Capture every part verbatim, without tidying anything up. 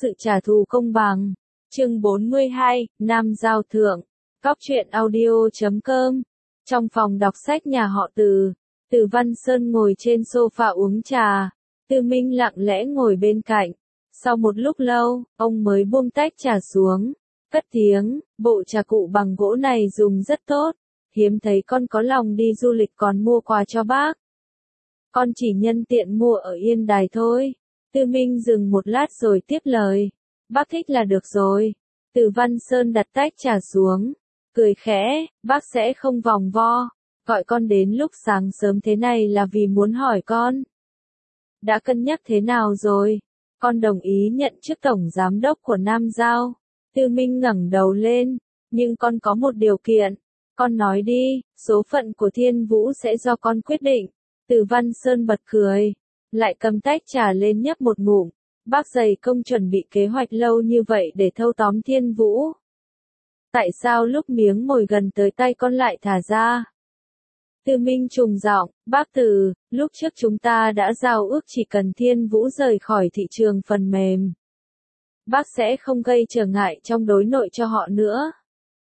sự trả thù công bằng. Chương bốn mươi hai, Nam Giao Thượng. Cóc truyện audio chấm com. Trong phòng đọc sách nhà họ Từ, Từ Văn Sơn ngồi trên sofa uống trà, Từ Minh lặng lẽ ngồi bên cạnh. Sau một lúc lâu, ông mới buông tách trà xuống, cất tiếng, bộ trà cụ bằng gỗ này dùng rất tốt, hiếm thấy con có lòng đi du lịch còn mua quà cho bác. Con chỉ nhân tiện mua ở Yên Đài thôi. Từ Minh dừng một lát rồi tiếp lời. Bác thích là được rồi. Từ Văn Sơn đặt tách trà xuống, cười khẽ, bác sẽ không vòng vo. Gọi con đến lúc sáng sớm thế này là vì muốn hỏi con. Đã cân nhắc thế nào rồi? Con đồng ý nhận chức tổng giám đốc của Nam Giao. Từ Minh ngẩng đầu lên, nhưng con có một điều kiện. Con nói đi, số phận của Thiên Vũ sẽ do con quyết định. Từ Văn Sơn bật cười, lại cầm tách trà lên nhấp một ngụm. Bác dày công chuẩn bị kế hoạch lâu như vậy để thâu tóm Thiên Vũ. Tại sao lúc miếng mồi gần tới tay con lại thả ra? Từ Minh trùng giọng, bác Từ, lúc trước chúng ta đã giao ước chỉ cần Thiên Vũ rời khỏi thị trường phần mềm, bác sẽ không gây trở ngại trong đối nội cho họ nữa.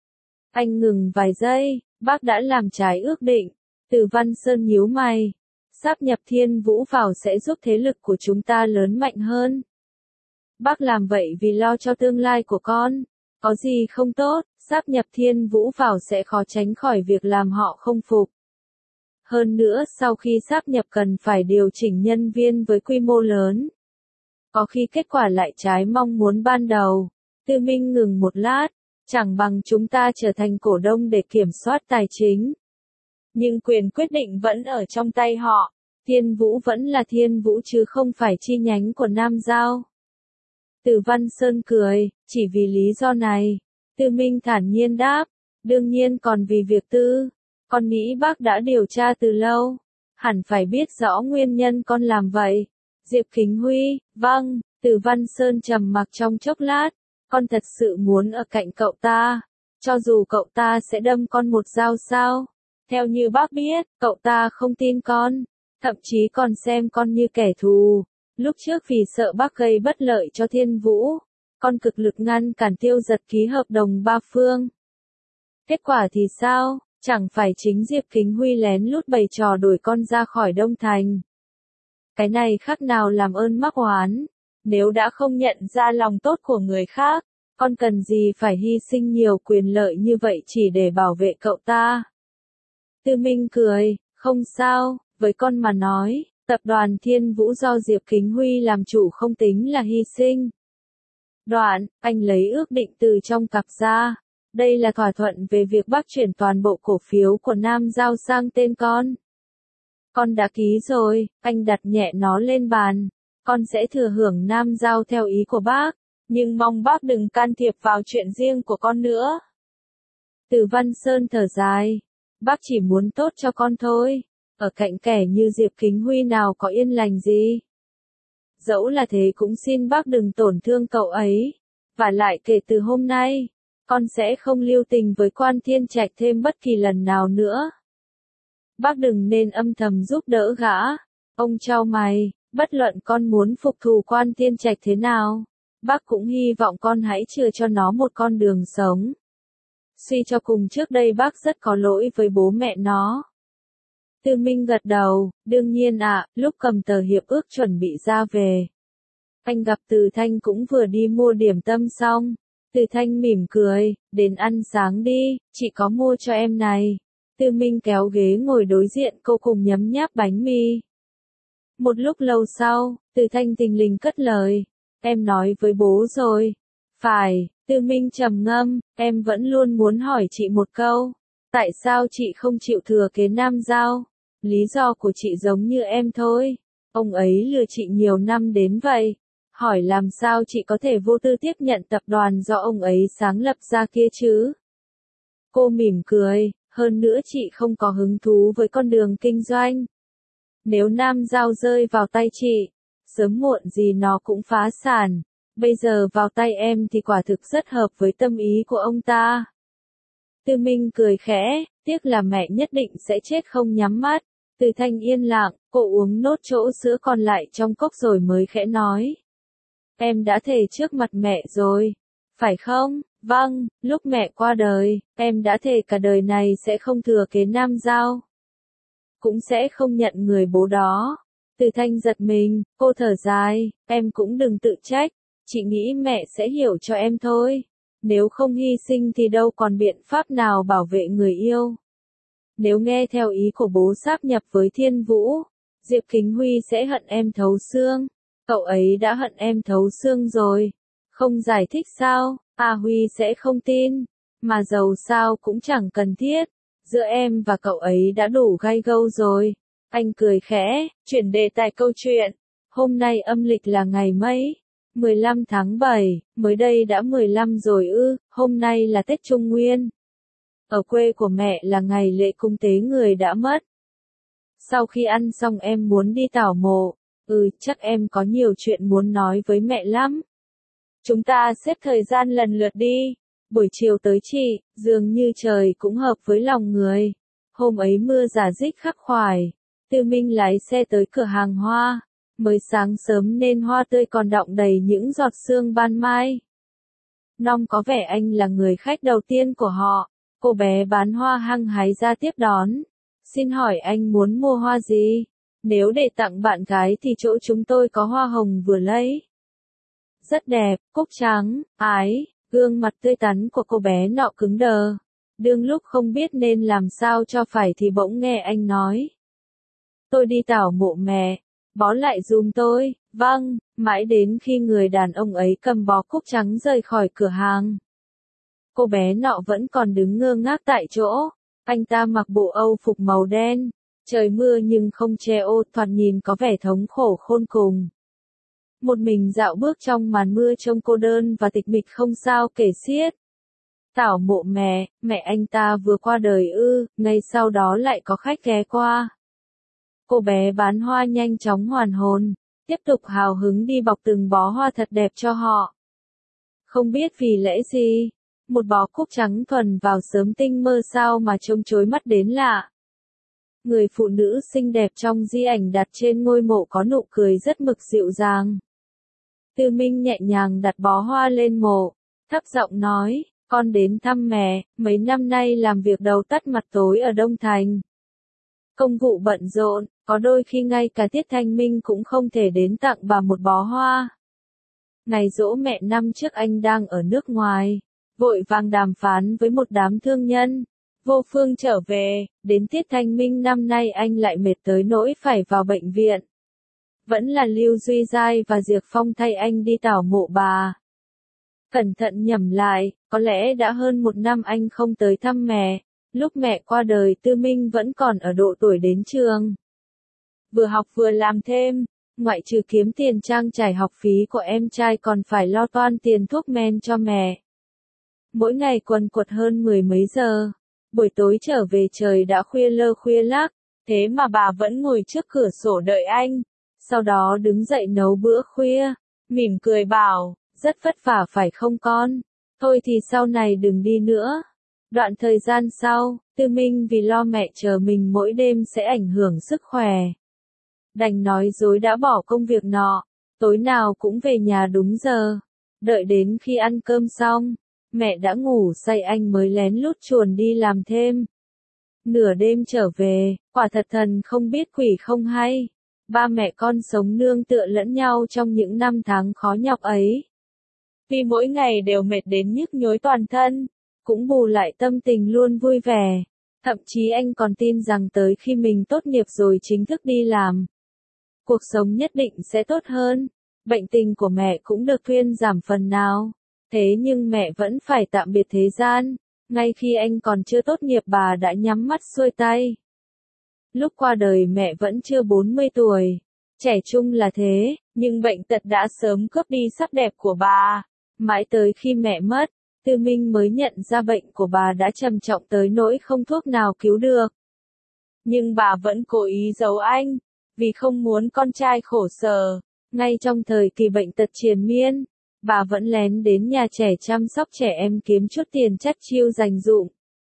Anh ngừng vài giây, bác đã làm trái ước định. Từ Văn Sơn nhíu mày. Sáp nhập Thiên Vũ vào sẽ giúp thế lực của chúng ta lớn mạnh hơn. Bác làm vậy vì lo cho tương lai của con. Có gì không tốt, sáp nhập Thiên Vũ vào sẽ khó tránh khỏi việc làm họ không phục. Hơn nữa sau khi sáp nhập cần phải điều chỉnh nhân viên với quy mô lớn. Có khi kết quả lại trái mong muốn ban đầu. Từ Minh ngừng một lát, chẳng bằng chúng ta trở thành cổ đông để kiểm soát tài chính. Nhưng quyền quyết định vẫn ở trong tay họ. Thiên Vũ vẫn là Thiên Vũ chứ không phải chi nhánh của Nam Giao. Từ Văn Sơn cười, chỉ vì lý do này. Từ Minh thản nhiên đáp, đương nhiên còn vì việc tư. Con nghĩ bác đã điều tra từ lâu. Hẳn phải biết rõ nguyên nhân con làm vậy. Diệp Kính Huy, vâng. Từ Văn Sơn trầm mặc trong chốc lát. Con thật sự muốn ở cạnh cậu ta. Cho dù cậu ta sẽ đâm con một dao sao. Theo như bác biết, cậu ta không tin con, thậm chí còn xem con như kẻ thù. Lúc trước vì sợ bác gây bất lợi cho Thiên Vũ, con cực lực ngăn cản Tiêu Giật ký hợp đồng ba phương. Kết quả thì sao? Chẳng phải chính Diệp Kính Huy lén lút bày trò đuổi con ra khỏi Đông Thành. Cái này khác nào làm ơn mắc oán. Nếu đã không nhận ra lòng tốt của người khác, con cần gì phải hy sinh nhiều quyền lợi như vậy chỉ để bảo vệ cậu ta? Từ Minh cười, không sao, với con mà nói, tập đoàn Thiên Vũ do Diệp Kính Huy làm chủ không tính là hy sinh. Đoạn, anh lấy ước định từ trong cặp ra. Đây là thỏa thuận về việc bác chuyển toàn bộ cổ phiếu của Nam Giao sang tên con. Con đã ký rồi, anh đặt nhẹ nó lên bàn. Con sẽ thừa hưởng Nam Giao theo ý của bác, nhưng mong bác đừng can thiệp vào chuyện riêng của con nữa. Từ Văn Sơn thở dài. Bác chỉ muốn tốt cho con thôi. Ở cạnh kẻ như Diệp Kính Huy nào có yên lành gì. Dẫu là thế cũng xin bác đừng tổn thương cậu ấy. Và lại kể từ hôm nay, con sẽ không lưu tình với Quan Thiên Trạch thêm bất kỳ lần nào nữa. Bác đừng nên âm thầm giúp đỡ gã. Ông chau mày, bất luận con muốn phục thù Quan Thiên Trạch thế nào, bác cũng hy vọng con hãy chừa cho nó một con đường sống. Suy cho cùng trước đây bác rất có lỗi với bố mẹ nó. Từ Minh gật đầu, đương nhiên ạ, à, lúc cầm tờ hiệp ước chuẩn bị ra về. Anh gặp Từ Thanh cũng vừa đi mua điểm tâm xong. Từ Thanh mỉm cười, đến ăn sáng đi, chị có mua cho em này. Từ Minh kéo ghế ngồi đối diện cô cùng nhấm nháp bánh mì. Một lúc lâu sau, Từ Thanh thình lình cất lời, em nói với bố rồi. Phải. Từ Minh trầm ngâm, em vẫn luôn muốn hỏi chị một câu. Tại sao chị không chịu thừa kế Nam Giao? Lý do của chị giống như em thôi. Ông ấy lừa chị nhiều năm đến vậy. Hỏi làm sao chị có thể vô tư tiếp nhận tập đoàn do ông ấy sáng lập ra kia chứ? Cô mỉm cười, hơn nữa chị không có hứng thú với con đường kinh doanh. Nếu Nam Giao rơi vào tay chị, sớm muộn gì nó cũng phá sản. Bây giờ vào tay em thì quả thực rất hợp với tâm ý của ông ta. Từ Minh cười khẽ, tiếc là mẹ nhất định sẽ chết không nhắm mắt. Từ Thanh yên lặng, cô uống nốt chỗ sữa còn lại trong cốc rồi mới khẽ nói. em đã thề trước mặt mẹ rồi, phải không? Vâng, lúc mẹ qua đời, em đã thề cả đời này sẽ không thừa kế Nam Giao. Cũng sẽ không nhận người bố đó. Từ Thanh giật mình, cô thở dài, em cũng đừng tự trách, chị nghĩ mẹ sẽ hiểu cho em thôi. Nếu không hy sinh thì đâu còn biện pháp nào bảo vệ người yêu. Nếu nghe theo ý của bố sáp nhập với Thiên Vũ, Diệp Kính Huy sẽ hận em thấu xương. Cậu ấy đã hận em thấu xương rồi. Không giải thích sao, A Huy sẽ không tin. Mà dầu sao cũng chẳng cần thiết. Giữa em và cậu ấy đã đủ gay gâu rồi. Anh cười khẽ, chuyển đề tài câu chuyện. Hôm nay âm lịch là ngày mấy? mười lăm tháng bảy, mới đây đã mười lăm rồi ư, hôm nay là Tết Trung Nguyên. Ở quê của mẹ là ngày lễ cúng tế người đã mất. Sau khi ăn xong em muốn đi tảo mộ, ừ chắc em có nhiều chuyện muốn nói với mẹ lắm. Chúng ta xếp thời gian lần lượt đi. Buổi chiều tới chị, dường như trời cũng hợp với lòng người. Hôm ấy mưa rả rích khắc khoải. Tư Minh lái xe tới cửa hàng hoa. Mới sáng sớm nên hoa tươi còn đọng đầy những giọt sương ban mai. Long có vẻ anh là người khách đầu tiên của họ. Cô bé bán hoa hăng hái ra tiếp đón. Xin hỏi anh muốn mua hoa gì? Nếu để tặng bạn gái thì chỗ chúng tôi có hoa hồng vừa lấy. Rất đẹp, cúc trắng, ái, gương mặt tươi tắn của cô bé nọ cứng đờ. Đương lúc không biết nên làm sao cho phải thì bỗng nghe anh nói. Tôi đi tảo mộ mẹ, bó lại giùm tôi, vâng, mãi đến khi người đàn ông ấy cầm bó cúc trắng rời khỏi cửa hàng. Cô bé nọ vẫn còn đứng ngơ ngác tại chỗ, anh ta mặc bộ âu phục màu đen, trời mưa nhưng không che ô, thoạt nhìn có vẻ thống khổ khôn cùng. Một mình dạo bước trong màn mưa trông cô đơn và tịch mịch không sao kể xiết. Tảo mộ mẹ, mẹ anh ta vừa qua đời ư, ngay sau đó lại có khách ghé qua. Cô bé bán hoa nhanh chóng hoàn hồn, tiếp tục hào hứng đi bọc từng bó hoa thật đẹp cho họ. Không biết vì lẽ gì, một bó cúc trắng thuần vào sớm tinh mơ sao mà trông chói mắt đến lạ. Người phụ nữ xinh đẹp trong di ảnh đặt trên ngôi mộ có nụ cười rất mực dịu dàng. Tư Minh nhẹ nhàng đặt bó hoa lên mộ, thấp giọng nói, con đến thăm mẹ, mấy năm nay làm việc đầu tắt mặt tối ở Đông Thành. Công vụ bận rộn, có đôi khi ngay cả tiết thanh minh cũng không thể đến tặng bà một bó hoa. Ngày giỗ mẹ năm trước anh đang ở nước ngoài, vội vàng đàm phán với một đám thương nhân. Vô phương trở về, đến tiết thanh minh năm nay anh lại mệt tới nỗi phải vào bệnh viện. Vẫn là Lưu Duy Giai và Diệp Phong thay anh đi tảo mộ bà. Cẩn thận nhẩm lại, có lẽ đã hơn một năm anh không tới thăm mẹ. Lúc mẹ qua đời Tư Minh vẫn còn ở độ tuổi đến trường. Vừa học vừa làm thêm, ngoại trừ kiếm tiền trang trải học phí của em trai còn phải lo toan tiền thuốc men cho mẹ. Mỗi ngày quần quật hơn mười mấy giờ, buổi tối trở về trời đã khuya lơ khuya lác, thế mà bà vẫn ngồi trước cửa sổ đợi anh, sau đó đứng dậy nấu bữa khuya, mỉm cười bảo, rất vất vả phải không con, thôi thì sau này đừng đi nữa. Đoạn thời gian sau, Tư Minh vì lo mẹ chờ mình mỗi đêm sẽ ảnh hưởng sức khỏe. Đành nói dối đã bỏ công việc nọ, tối nào cũng về nhà đúng giờ. Đợi đến khi ăn cơm xong, mẹ đã ngủ say anh mới lén lút chuồn đi làm thêm. Nửa đêm trở về, quả thật thần không biết quỷ không hay. Ba mẹ con sống nương tựa lẫn nhau trong những năm tháng khó nhọc ấy. Vì mỗi ngày đều mệt đến nhức nhối toàn thân, cũng bù lại tâm tình luôn vui vẻ. Thậm chí anh còn tin rằng tới khi mình tốt nghiệp rồi chính thức đi làm, cuộc sống nhất định sẽ tốt hơn. Bệnh tình của mẹ cũng được thuyên giảm phần nào. Thế nhưng mẹ vẫn phải tạm biệt thế gian. Ngay khi anh còn chưa tốt nghiệp bà đã nhắm mắt xuôi tay. Lúc qua đời mẹ vẫn chưa bốn mươi tuổi. Trẻ trung là thế, nhưng bệnh tật đã sớm cướp đi sắc đẹp của bà. Mãi tới khi mẹ mất, Tư Minh mới nhận ra bệnh của bà đã trầm trọng tới nỗi không thuốc nào cứu được. Nhưng bà vẫn cố ý giấu anh, vì không muốn con trai khổ sở. Ngay trong thời kỳ bệnh tật triền miên, bà vẫn lén đến nhà trẻ chăm sóc trẻ em kiếm chút tiền chắt chiu dành dụm.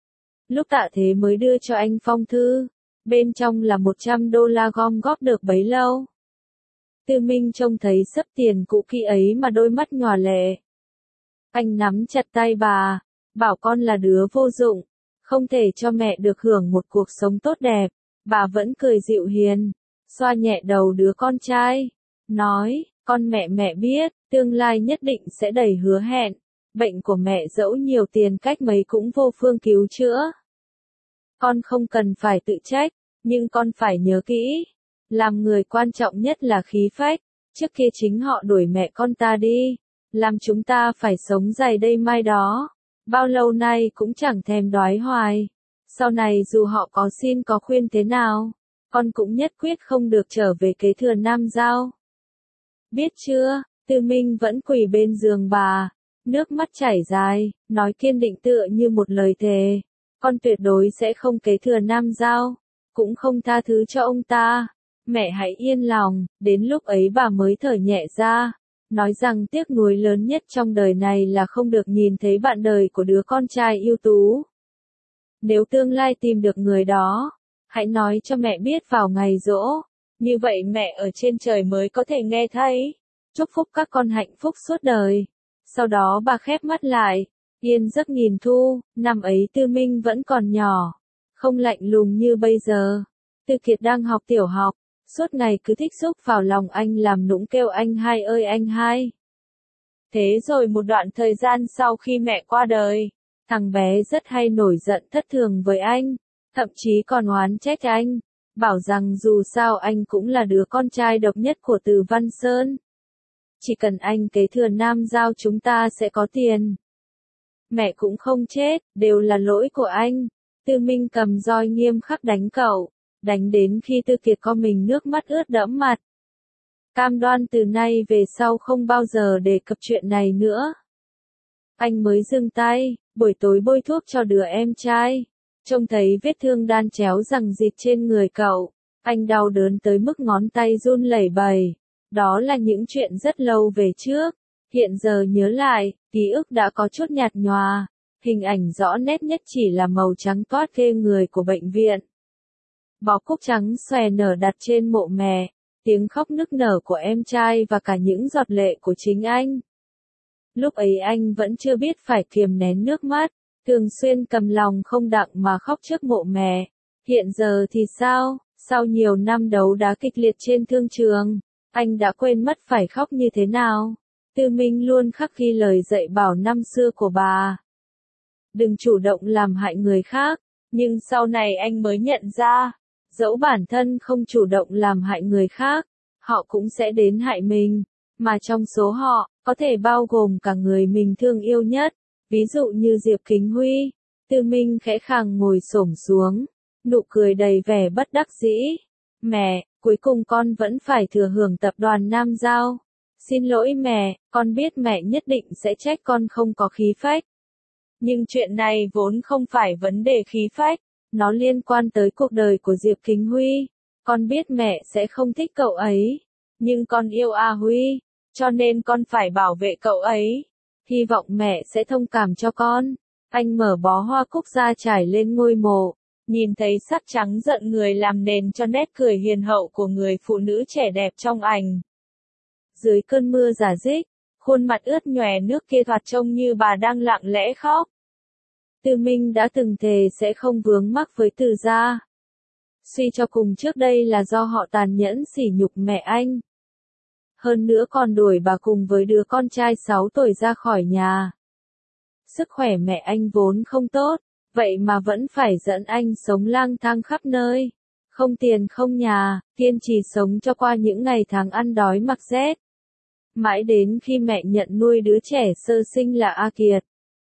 Lúc Tạ Thế mới đưa cho anh phong thư, bên trong là một trăm đô la gom góp được bấy lâu. Tư Minh trông thấy sấp tiền cũ kỹ ấy mà đôi mắt nhòa lệ. Anh nắm chặt tay bà, bảo con là đứa vô dụng, không thể cho mẹ được hưởng một cuộc sống tốt đẹp. Bà vẫn cười dịu hiền, xoa nhẹ đầu đứa con trai, nói, con mẹ mẹ biết, tương lai nhất định sẽ đầy hứa hẹn. Bệnh của mẹ dẫu nhiều tiền cách mấy cũng vô phương cứu chữa. Con không cần phải tự trách, nhưng con phải nhớ kỹ, làm người quan trọng nhất là khí phách, trước kia chính họ đuổi mẹ con ta đi, làm chúng ta phải sống dày đây mai đó, bao lâu nay cũng chẳng thèm đói hoài, sau này dù họ có xin có khuyên thế nào, con cũng nhất quyết không được trở về kế thừa Nam Giao. Biết chưa? Tư Minh vẫn quỳ bên giường bà, nước mắt chảy dài, nói kiên định tựa như một lời thề, con tuyệt đối sẽ không kế thừa Nam Giao, cũng không tha thứ cho ông ta. Mẹ hãy yên lòng, đến lúc ấy bà mới thở nhẹ ra, nói rằng tiếc nuối lớn nhất trong đời này là không được nhìn thấy bạn đời của đứa con trai ưu tú. Nếu tương lai tìm được người đó, hãy nói cho mẹ biết vào ngày giỗ, như vậy mẹ ở trên trời mới có thể nghe thấy. Chúc phúc các con hạnh phúc suốt đời. Sau đó bà khép mắt lại, yên giấc nghìn thu, năm ấy Tư Minh vẫn còn nhỏ, không lạnh lùng như bây giờ. Tư Kiệt đang học tiểu học, suốt ngày cứ thích xúc vào lòng anh làm nũng kêu anh hai ơi anh hai. Thế rồi một đoạn thời gian sau khi mẹ qua đời, thằng bé rất hay nổi giận thất thường với anh, thậm chí còn oán trách anh, bảo rằng dù sao anh cũng là đứa con trai độc nhất của Từ Văn Sơn. Chỉ cần anh kế thừa Nam Giao chúng ta sẽ có tiền. Mẹ cũng không chết, đều là lỗi của anh. Tư Minh cầm roi nghiêm khắc đánh cậu, đánh đến khi Tư Kiệt co mình nước mắt ướt đẫm mặt. Cam đoan từ nay về sau không bao giờ đề cập chuyện này nữa. Anh mới dừng tay, buổi tối bôi thuốc cho đứa em trai. Trông thấy vết thương đan chéo giằng dịt trên người cậu, anh đau đớn tới mức ngón tay run lẩy bẩy. Đó là những chuyện rất lâu về trước, hiện giờ nhớ lại, ký ức đã có chút nhạt nhòa, hình ảnh rõ nét nhất chỉ là màu trắng toát ghê người của bệnh viện. Bó cúc trắng xòe nở đặt trên mộ mẹ, tiếng khóc nức nở của em trai và cả những giọt lệ của chính anh. Lúc ấy anh vẫn chưa biết phải kiềm nén nước mắt, thường xuyên cầm lòng không đặng mà khóc trước mộ mẹ. Hiện giờ thì sao, sau nhiều năm đấu đá kịch liệt trên thương trường, anh đã quên mất phải khóc như thế nào. Tư Minh luôn khắc ghi lời dạy bảo năm xưa của bà. Đừng chủ động làm hại người khác, nhưng sau này anh mới nhận ra, dẫu bản thân không chủ động làm hại người khác, họ cũng sẽ đến hại mình, mà trong số họ, có thể bao gồm cả người mình thương yêu nhất, ví dụ như Diệp Kính Huy. Tư Minh khẽ khàng ngồi xổm xuống, nụ cười đầy vẻ bất đắc dĩ. Mẹ, cuối cùng con vẫn phải thừa hưởng tập đoàn Nam Giao. Xin lỗi mẹ, con biết mẹ nhất định sẽ trách con không có khí phách. Nhưng chuyện này vốn không phải vấn đề khí phách, nó liên quan tới cuộc đời của Diệp Kính Huy. Con biết mẹ sẽ không thích cậu ấy, nhưng con yêu A Huy, cho nên con phải bảo vệ cậu ấy. Hy vọng mẹ sẽ thông cảm cho con. Anh mở bó hoa cúc ra trải lên ngôi mộ, nhìn thấy sắc trắng giận người làm nền cho nét cười hiền hậu của người phụ nữ trẻ đẹp trong ảnh. Dưới cơn mưa rả rích, khuôn mặt ướt nhòe nước kia thoạt trông như bà đang lặng lẽ khóc. Tư Minh đã từng thề sẽ không vướng mắc với Từ gia. Suy cho cùng trước đây là do họ tàn nhẫn sỉ nhục mẹ anh. Hơn nữa còn đuổi bà cùng với đứa con trai sáu tuổi ra khỏi nhà. Sức khỏe mẹ anh vốn không tốt, vậy mà vẫn phải dẫn anh sống lang thang khắp nơi. Không tiền không nhà, kiên trì sống cho qua những ngày tháng ăn đói mặc rét. Mãi đến khi mẹ nhận nuôi đứa trẻ sơ sinh là A Kiệt.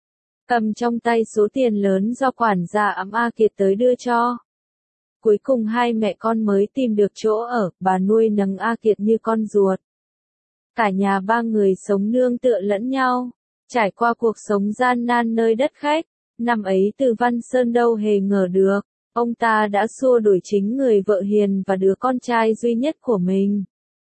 Cầm trong tay số tiền lớn do quản gia ẵm A Kiệt tới đưa cho. Cuối cùng hai mẹ con mới tìm được chỗ ở, bà nuôi nấng A Kiệt như con ruột. Cả nhà ba người sống nương tựa lẫn nhau, trải qua cuộc sống gian nan nơi đất khách. Năm ấy Từ Văn Sơn đâu hề ngờ được, ông ta đã xua đuổi chính người vợ hiền và đứa con trai duy nhất của mình.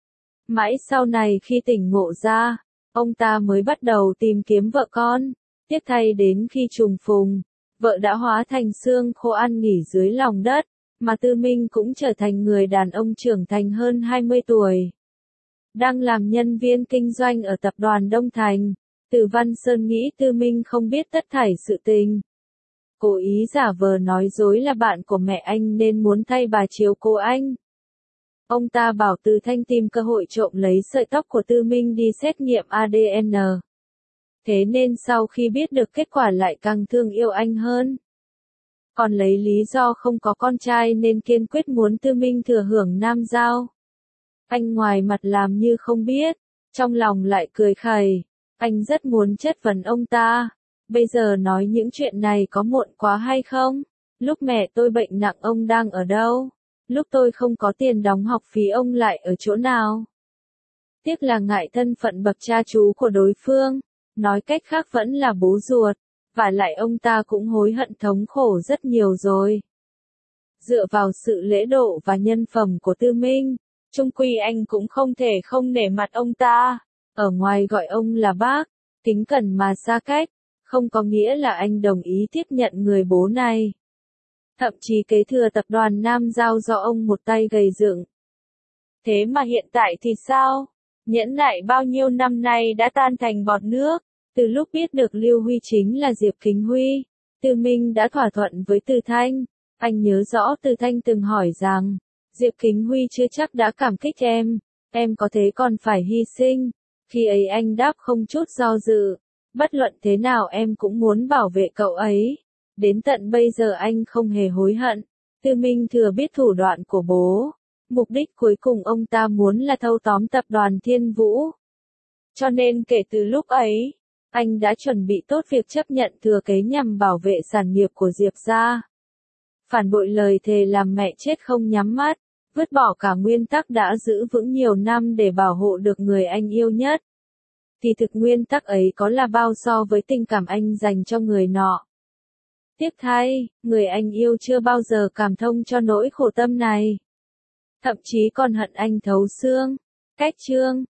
Mãi sau này khi tỉnh ngộ ra, ông ta mới bắt đầu tìm kiếm vợ con. Tiếc thay đến khi trùng phùng, vợ đã hóa thành xương khô ăn nghỉ dưới lòng đất, mà Tư Minh cũng trở thành người đàn ông trưởng thành hơn hai mươi tuổi. đang làm nhân viên kinh doanh ở tập đoàn Đông Thành. Từ Văn Sơn nghĩ Tư Minh không biết tất thảy sự tình. Cố ý giả vờ nói dối là bạn của mẹ anh nên muốn thay bà chiếu cố anh. Ông ta bảo Từ Thanh tìm cơ hội trộm lấy sợi tóc của Tư Minh đi xét nghiệm a đê en. Thế nên sau khi biết được kết quả lại càng thương yêu anh hơn. Còn lấy lý do không có con trai nên kiên quyết muốn Tư Minh thừa hưởng nam giao. Anh ngoài mặt làm như không biết, trong lòng lại cười khẩy. Anh rất muốn chất vấn ông ta. Bây giờ nói những chuyện này có muộn quá hay không? Lúc mẹ tôi bệnh nặng ông đang ở đâu? Lúc tôi không có tiền đóng học phí ông lại ở chỗ nào? Tiếc là ngại thân phận bậc cha chú của đối phương. Nói cách khác vẫn là bố ruột. Và lại ông ta cũng hối hận thống khổ rất nhiều rồi. Dựa vào sự lễ độ và nhân phẩm của Tư Minh, chung quy anh cũng không thể không nể mặt ông ta. Ở ngoài gọi ông là bác, kính cẩn mà xa cách, không có nghĩa là anh đồng ý tiếp nhận người bố này. Thậm chí kế thừa tập đoàn Nam Giao do ông một tay gầy dựng. Thế mà hiện tại thì sao? Nhẫn nại bao nhiêu năm nay đã tan thành bọt nước. Từ lúc biết được Lưu Huy chính là Diệp Kính Huy, Tư Minh đã thỏa thuận với Từ Thanh. Anh nhớ rõ Từ Thanh từng hỏi rằng, Diệp Kính Huy chưa chắc đã cảm kích em, em có thế còn phải hy sinh. Khi ấy anh đáp không chút do dự, bất luận thế nào em cũng muốn bảo vệ cậu ấy. Đến tận bây giờ anh không hề hối hận. Tư Minh thừa biết thủ đoạn của bố. Mục đích cuối cùng ông ta muốn là thâu tóm tập đoàn Thiên Vũ. Cho nên kể từ lúc ấy, anh đã chuẩn bị tốt việc chấp nhận thừa kế nhằm bảo vệ sản nghiệp của Diệp gia. Phản bội lời thề làm mẹ chết không nhắm mắt, vứt bỏ cả nguyên tắc đã giữ vững nhiều năm để bảo hộ được người anh yêu nhất. Thì thực nguyên tắc ấy có là bao so với tình cảm anh dành cho người nọ. Tiếc thay, người anh yêu chưa bao giờ cảm thông cho nỗi khổ tâm này. Thậm chí còn hận anh thấu xương. Cách chương